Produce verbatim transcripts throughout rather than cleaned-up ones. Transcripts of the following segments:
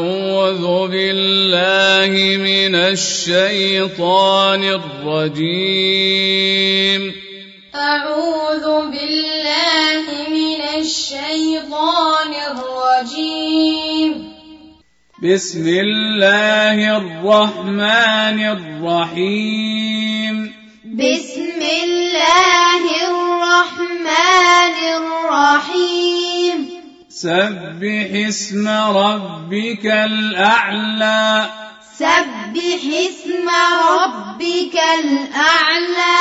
أعوذ بالله من الشيطان الرجيم أعوذ بالله من الشيطان الرجيم بسم الله الرحمن الرحيم بسم الله الرحمن الرحيم سبح اسم ربك الأعلى سبح اسم ربك الأعلى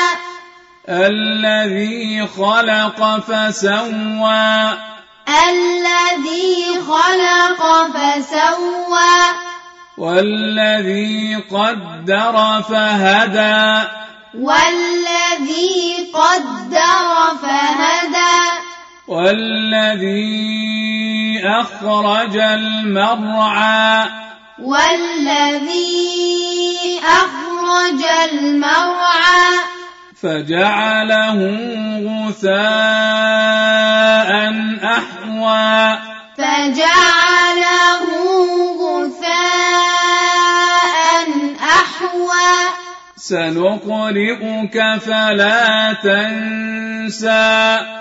الذي خلق فسوى الذي خلق فسوى والذي قدر فهدى والذي قدر فهدى والذي أخرج المرعى والذي أخرج المرعى فجعله غثاء أحوى فجعله غثاء أحوى سنقرئك فلا تنسى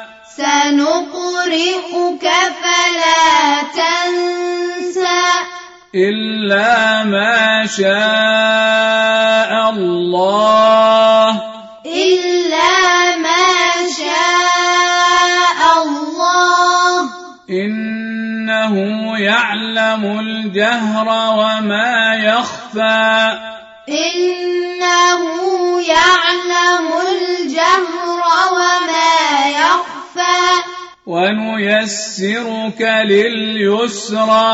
سنقرئك فلا تنسى إلا ما شاء الله إلا ما شاء الله إنه يعلم الجهر وما يخفى إنه يعلم الجهر وما يخفى ونيسرك لليسرى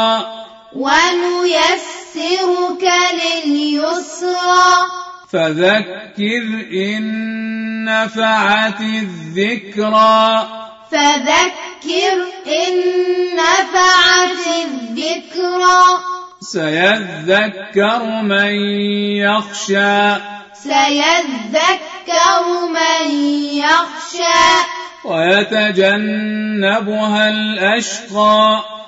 ونيسرك لليسرى فذكر إن نفعت الذكرى فذكر إن نفعت الذكرى سيذكر من يخشى سيذكر من يخشى ويتجنبها الأشقى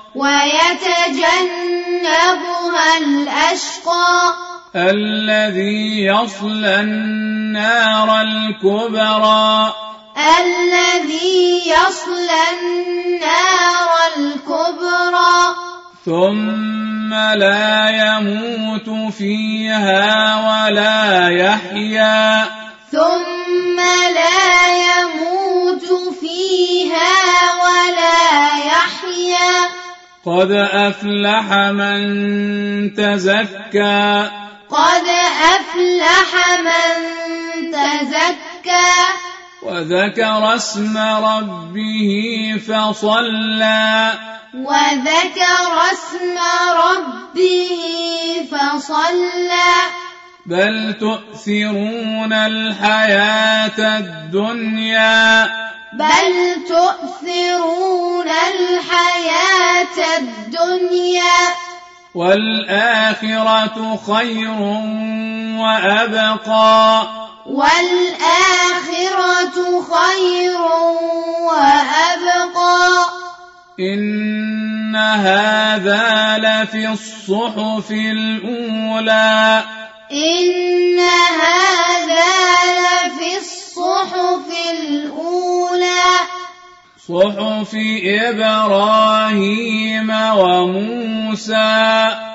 ويتجنبها الأشقى الذي يصلى النار الكبرى الذي يصلى النار الكبرى ثم لا يموت فيها ولا يحيا ثم لا يموت فيها ولا يحيا قد أفلح من تزكى قد أفلح من تزكى وذكر اسم ربه فصلى وذكر اسم ربه فصلى بل تؤثرون الحياة الدنيا بل تؤثرون الحياة الدنيا والآخرة خير وأبقى والآخرة خير وأبقى إن هذا لفي الصحف الأولى إن هذا لفي الصحف الأولى صحف إبراهيم وموسى